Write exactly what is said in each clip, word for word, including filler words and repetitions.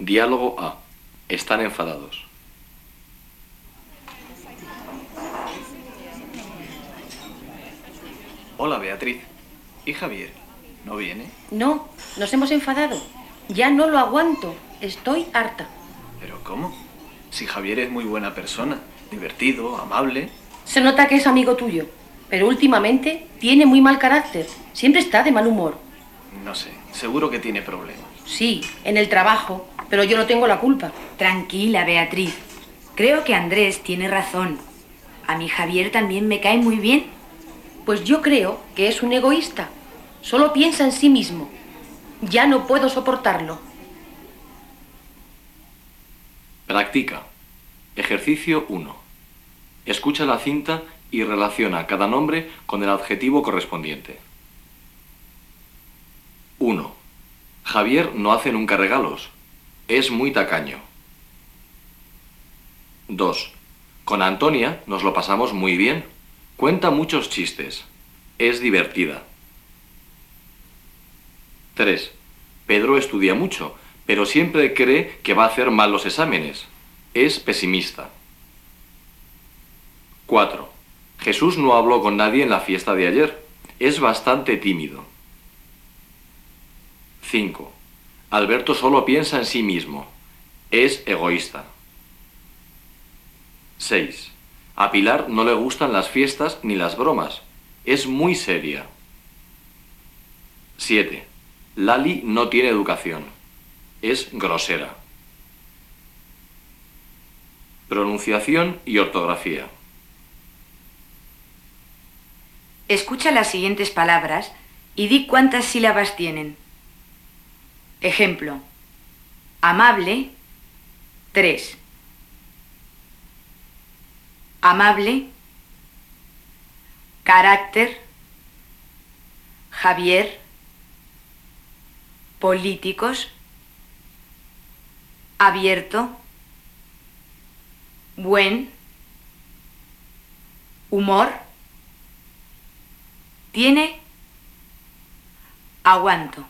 Diálogo A. Están enfadados. Hola, Beatriz. ¿Y Javier? ¿No viene? No, nos hemos enfadado. Ya no lo aguanto. Estoy harta. ¿Pero cómo? Si Javier es muy buena persona, divertido, amable. Se nota que es amigo tuyo, pero últimamente tiene muy mal carácter. Siempre está de mal humor. No sé, seguro que tiene problemas. Sí, en el trabajo, pero yo no tengo la culpa. Tranquila, Beatriz. Creo que Andrés tiene razón. A mí Javier también me cae muy bien. Pues yo creo que es un egoísta. Solo piensa en sí mismo. Ya no puedo soportarlo. Practica. Ejercicio uno. Escucha la cinta y relaciona cada nombre con el adjetivo correspondiente. uno. Javier no hace nunca regalos. Es muy tacaño. dos. Con Antonia nos lo pasamos muy bien. Cuenta muchos chistes. Es divertida. tres. Pedro estudia mucho, pero siempre cree que va a hacer mal los exámenes. Es pesimista. cuatro. Jesús no habló con nadie en la fiesta de ayer. Es bastante tímido. cinco. Alberto solo piensa en sí mismo. Es egoísta. seis. A Pilar no le gustan las fiestas ni las bromas. Es muy seria. siete. Lali no tiene educación. Es grosera. Pronunciación y ortografía. Escucha las siguientes palabras y di cuántas sílabas tienen. Ejemplo. Amable, tres. Amable, carácter, Javier, políticos, abierto, buen, humor, tiene, aguanto.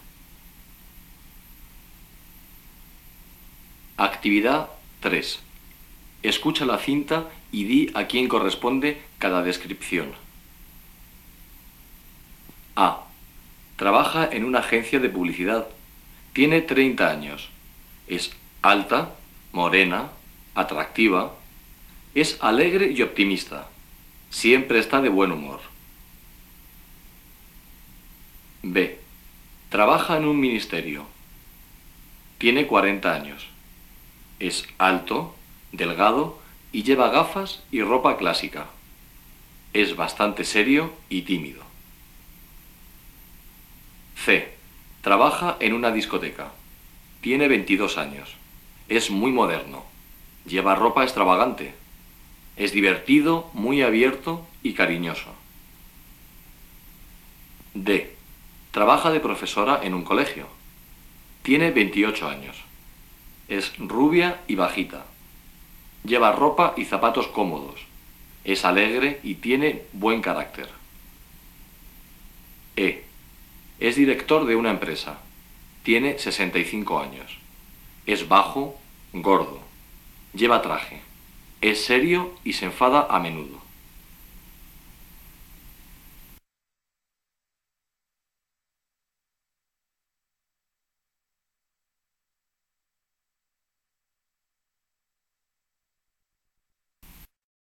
Actividad tres. Escucha la cinta y di a quién corresponde cada descripción. A. Trabaja en una agencia de publicidad. Tiene treinta años. Es alta, morena, atractiva. Es alegre y optimista. Siempre está de buen humor. B. Trabaja en un ministerio. Tiene cuarenta años. Es alto, delgado y lleva gafas y ropa clásica. Es bastante serio y tímido. C. Trabaja en una discoteca. Tiene veintidós años. Es muy moderno. Lleva ropa extravagante. Es divertido, muy abierto y cariñoso. D. Trabaja de profesora en un colegio. Tiene veintiocho años. Es rubia y bajita. Lleva ropa y zapatos cómodos. Es alegre y tiene buen carácter. E. Es director de una empresa. Tiene sesenta y cinco años. Es bajo, gordo. Lleva traje. Es serio y se enfada a menudo.